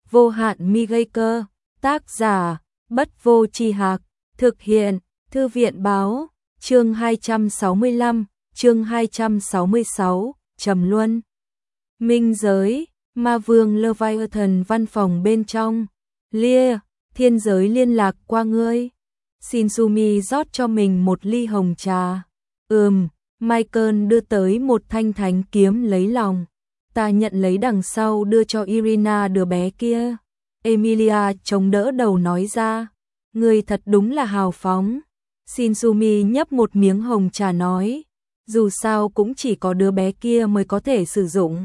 Vô hạn mi gây cơ, tác giả, Bất Vô Tri Hạc, thực hiện, Thư viện báo, chương 265, chương 266, Trầm Luân. Minh giới, Ma Vương Leviathan văn phòng bên trong, Lia, thiên giới liên lạc qua ngươi. Shinsumi rót cho mình một ly hồng trà. Michael đưa tới một thanh thánh kiếm lấy lòng. Ta nhận lấy đằng sau đưa cho Irina đứa bé kia. Emilia chống đỡ đầu nói ra. Ngươi thật đúng là hào phóng. Shinsumi nhấp một miếng hồng trà nói. Dù sao cũng chỉ có đứa bé kia mới có thể sử dụng.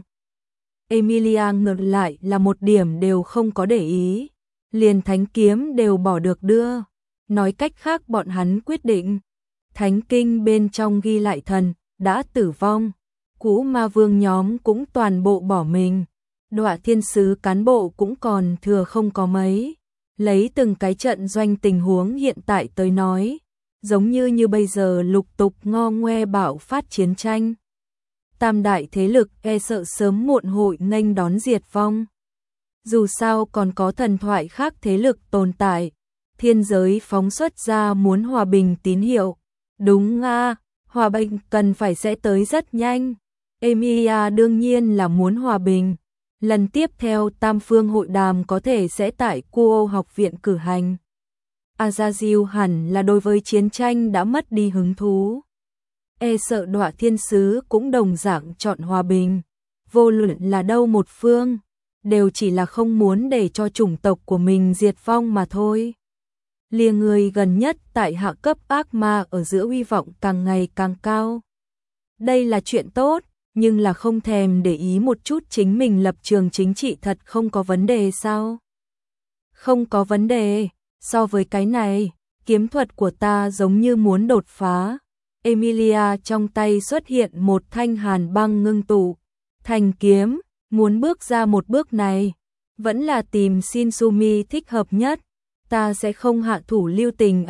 Emilia ngược lại là một điểm đều không có để ý. Liền thánh kiếm đều bỏ được đưa. Nói cách khác bọn hắn quyết định. Thánh kinh bên trong ghi lại thần đã tử vong. Cũ ma vương nhóm cũng toàn bộ bỏ mình. Đọa thiên sứ cán bộ cũng còn thừa không có mấy. Lấy từng cái trận doanh tình huống hiện tại tới nói. Giống như bây giờ lục tục ngo ngoe bạo phát chiến tranh. Tam đại thế lực e sợ sớm muộn hội nghênh đón diệt vong. Dù sao còn có thần thoại khác thế lực tồn tại. Thiên giới phóng xuất ra muốn hòa bình tín hiệu. Đúng hòa bình cần phải sẽ tới rất nhanh. Emilia đương nhiên là muốn hòa bình. Lần tiếp theo tam phương hội đàm có thể sẽ tại Kuo học viện cử hành. Azazil hẳn là đối với chiến tranh đã mất đi hứng thú. E sợ đọa thiên sứ cũng đồng dạng chọn hòa bình. Vô luận là đâu một phương, đều chỉ là không muốn để cho chủng tộc của mình diệt vong mà thôi. Lìa người gần nhất tại hạ cấp ác ma ở giữa hy vọng càng ngày càng cao. Đây là chuyện tốt, nhưng là không thèm để ý một chút chính mình lập trường chính trị thật không có vấn đề sao? Không có vấn đề, so với cái này, kiếm thuật của ta giống như muốn đột phá. Emilia trong tay xuất hiện một thanh hàn băng ngưng tụ, thành kiếm, muốn bước ra một bước này, vẫn là tìm Shinsumi thích hợp nhất. Ta sẽ không hạ thủ lưu tình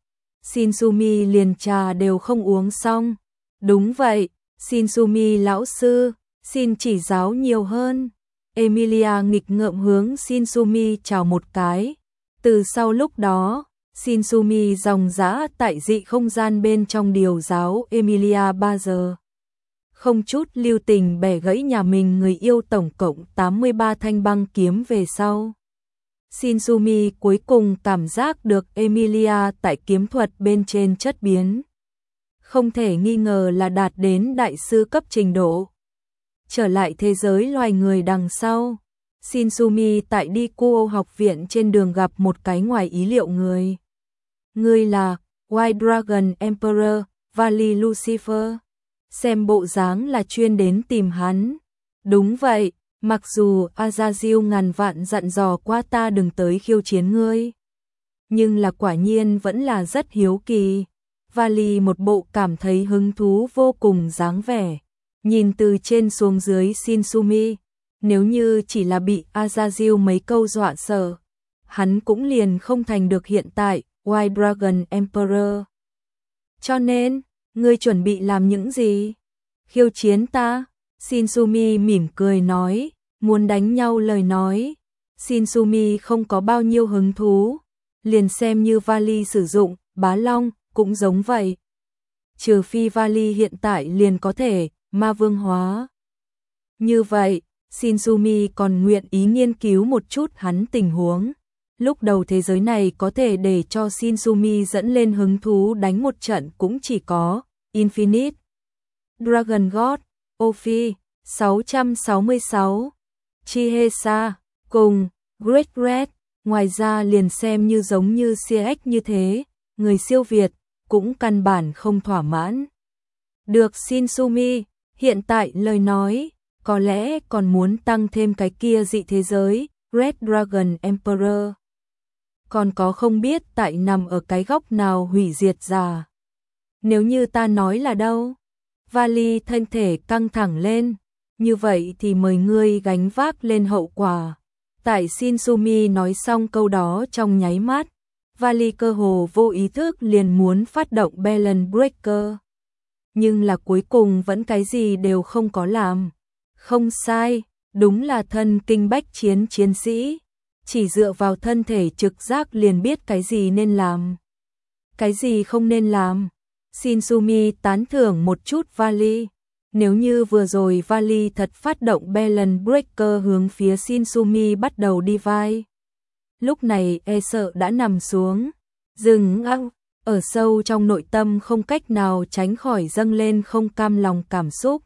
Shinsumi liền trà đều không uống xong. Đúng vậy, Shinsumi lão sư, xin chỉ giáo nhiều hơn. Emilia nghịch ngợm hướng Shinsumi chào một cái. Từ sau lúc đó, Shinsumi dòng dã tại dị không gian bên trong điều giáo Emilia 3 giờ. Không chút lưu tình bẻ gãy nhà mình người yêu tổng cộng 83 thanh băng kiếm về sau. Shinsumi cuối cùng cảm giác được Emilia tại kiếm thuật bên trên chất biến. Không thể nghi ngờ là đạt đến đại sư cấp trình độ. Trở lại thế giới loài người đằng sau, Shinsumi tại đi Kuo học viện trên đường gặp một cái ngoài ý liệu người. Người là White Dragon Emperor, Vali Lucifer. Xem bộ dáng là chuyên đến tìm hắn. Đúng vậy. Mặc dù Azazil ngàn vạn dặn dò qua ta đừng tới khiêu chiến ngươi, nhưng là quả nhiên vẫn là rất hiếu kỳ. Vali một bộ cảm thấy hứng thú vô cùng dáng vẻ, nhìn từ trên xuống dưới Shinsumi, nếu như chỉ là bị Azazil mấy câu dọa sợ, hắn cũng liền không thành được hiện tại White Dragon Emperor. Cho nên, ngươi chuẩn bị làm những gì? Khiêu chiến ta? Shinsumi mỉm cười nói, muốn đánh nhau lời nói. Shinsumi không có bao nhiêu hứng thú, liền xem như Vali sử dụng, bá long, cũng giống vậy. Trừ phi Vali hiện tại liền có thể, ma vương hóa. Như vậy, Shinsumi còn nguyện ý nghiên cứu một chút hắn tình huống. Lúc đầu thế giới này có thể để cho Shinsumi dẫn lên hứng thú đánh một trận cũng chỉ có Infinite Dragon God, Ophi 666, Chihesa, cùng Great Red, ngoài ra liền xem như giống như CX như thế, người siêu Việt, cũng căn bản không thỏa mãn. Được Shinsumi, hiện tại lời nói, có lẽ còn muốn tăng thêm cái kia dị thế giới, Red Dragon Emperor. Còn có không biết tại nằm ở cái góc nào hủy diệt già. Nếu như ta nói là đâu? Vali thân thể căng thẳng lên, như vậy thì mời ngươi gánh vác lên hậu quả. Tại Shinsumi nói xong câu đó trong nháy mắt, Vali cơ hồ vô ý thức liền muốn phát động Balance Breaker. Nhưng là cuối cùng vẫn cái gì đều không có làm. Không sai, đúng là thân kinh bách chiến chiến sĩ. chỉ dựa vào thân thể trực giác liền biết cái gì nên làm, cái gì không nên làm. Shinsumi tán thưởng một chút Vali. Nếu như vừa rồi Vali thật phát động Balance Breaker hướng phía Shinsumi bắt đầu đi vai, lúc này e sợ đã nằm xuống, dừng ăng, ở sâu trong nội tâm không cách nào tránh khỏi dâng lên không cam lòng cảm xúc.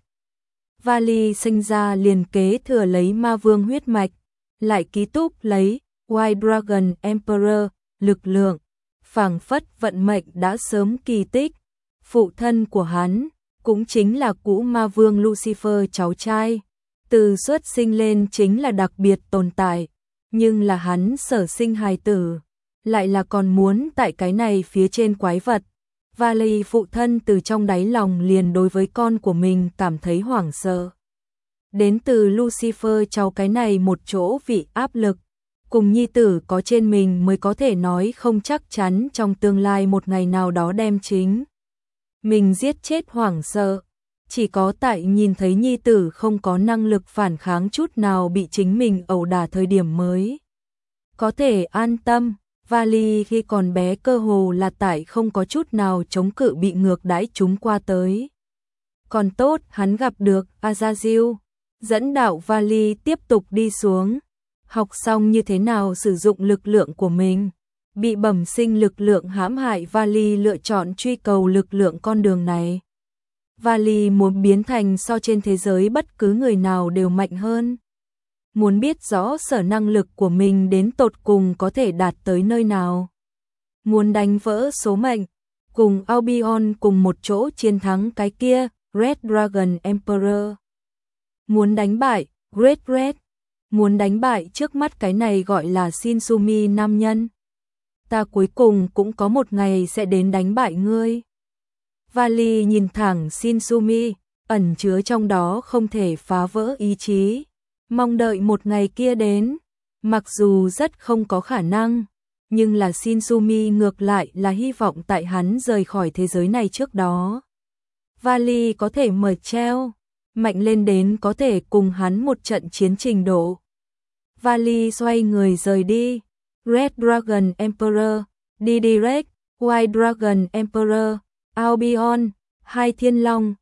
Vali sinh ra liền kế thừa lấy ma vương huyết mạch, lại ký túc lấy White Dragon Emperor, lực lượng, phảng phất vận mệnh đã sớm kỳ tích. Phụ thân của hắn cũng chính là cũ ma vương Lucifer cháu trai, từ xuất sinh lên chính là đặc biệt tồn tại, nhưng là hắn sở sinh hài tử, lại là còn muốn tại cái này phía trên quái vật. Vali phụ thân từ trong đáy lòng liền đối với con của mình cảm thấy hoảng sợ. Đến từ Lucifer cháu cái này một chỗ vị áp lực, cùng nhi tử có trên mình mới có thể nói không chắc chắn trong tương lai một ngày nào đó đem chính mình giết chết hoảng sợ. Chỉ có tại nhìn thấy nhi tử không có năng lực phản kháng chút nào bị chính mình ẩu đả thời điểm mới có thể an tâm. Vali khi còn bé cơ hồ là tại không có chút nào chống cự bị ngược đãi chúng qua tới. Còn tốt hắn gặp được Azazel, dẫn đạo Vali tiếp tục đi xuống, học xong như thế nào sử dụng lực lượng của mình. Bị bẩm sinh lực lượng hãm hại Vali lựa chọn truy cầu lực lượng con đường này. Vali muốn biến thành so trên thế giới bất cứ người nào đều mạnh hơn. Muốn biết rõ sở năng lực của mình đến tột cùng có thể đạt tới nơi nào. Muốn đánh vỡ số mệnh, cùng Albion cùng một chỗ chiến thắng cái kia, Red Dragon Emperor. Muốn đánh bại, Great Red. Muốn đánh bại trước mắt cái này gọi là Shinsumi nam nhân. Ta cuối cùng cũng có một ngày sẽ đến đánh bại ngươi. Vali nhìn thẳng Shinsumi, ẩn chứa trong đó không thể phá vỡ ý chí. Mong đợi một ngày kia đến, mặc dù rất không có khả năng, nhưng là Shinsumi ngược lại là hy vọng tại hắn rời khỏi thế giới này trước đó. Vali có thể mở treo, mạnh lên đến có thể cùng hắn một trận chiến trình độ. Vali xoay người rời đi. Red Dragon Emperor, đi direct, White Dragon Emperor, Albion, hai thiên long,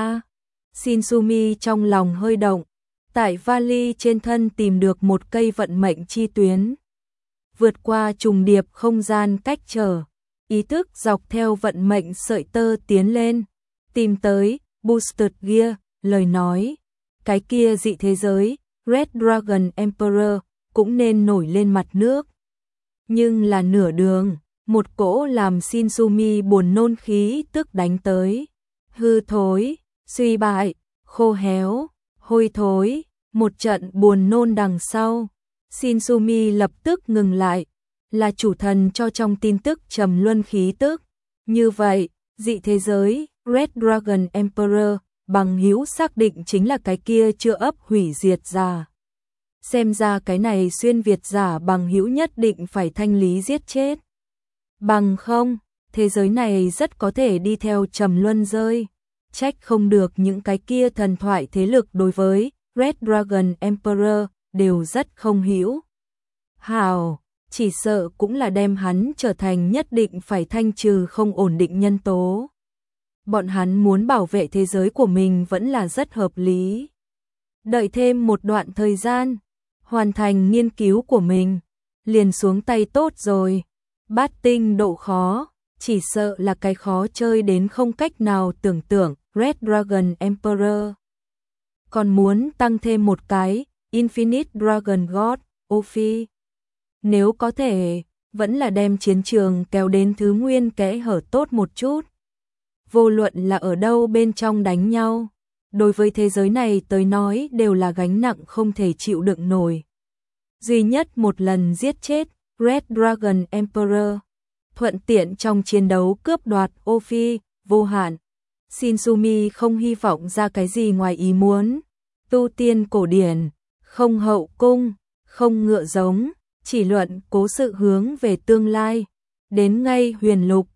Shinsumi trong lòng hơi động, tại Vali trên thân tìm được một cây vận mệnh chi tuyến. Vượt qua trùng điệp không gian cách trở, ý thức dọc theo vận mệnh sợi tơ tiến lên, tìm tới Boosted Gear, lời nói, cái kia dị thế giới, Red Dragon Emperor, cũng nên nổi lên mặt nước. Nhưng là nửa đường, một cỗ làm Shinsumi buồn nôn khí tức đánh tới. Hư thối, suy bại, khô héo, hôi thối, một trận buồn nôn đằng sau. Shinsumi lập tức ngừng lại, là chủ thần cho trong tin tức trầm luân khí tức. Như vậy, dị thế giới, Red Dragon Emperor, bằng hữu xác định chính là cái kia chưa ấp hủy diệt giả. Xem ra cái này xuyên Việt giả bằng hữu nhất định phải thanh lý giết chết. Bằng không, thế giới này rất có thể đi theo trầm luân rơi. Trách không được những cái kia thần thoại thế lực đối với Red Dragon Emperor đều rất không hữu hảo, chỉ sợ cũng là đem hắn trở thành nhất định phải thanh trừ không ổn định nhân tố. Bọn hắn muốn bảo vệ thế giới của mình vẫn là rất hợp lý. Đợi thêm một đoạn thời gian, hoàn thành nghiên cứu của mình, liền xuống tay tốt rồi. Bát tinh độ khó, chỉ sợ là cái khó chơi đến không cách nào tưởng tượng. Red Dragon Emperor còn muốn tăng thêm một cái Infinite Dragon God, Ophi. Nếu có thể, vẫn là đem chiến trường kéo đến thứ nguyên kẽ hở tốt một chút. Vô luận là ở đâu bên trong đánh nhau, đối với thế giới này tới nói đều là gánh nặng không thể chịu đựng nổi. Duy nhất một lần giết chết Red Dragon Emperor, thuận tiện trong chiến đấu cướp đoạt Ophi, vô hạn. Shinsumi không hy vọng ra cái gì ngoài ý muốn. Tu tiên cổ điển, không hậu cung, không ngựa giống, chỉ luận cố sự hướng về tương lai. Đến ngay huyền lục,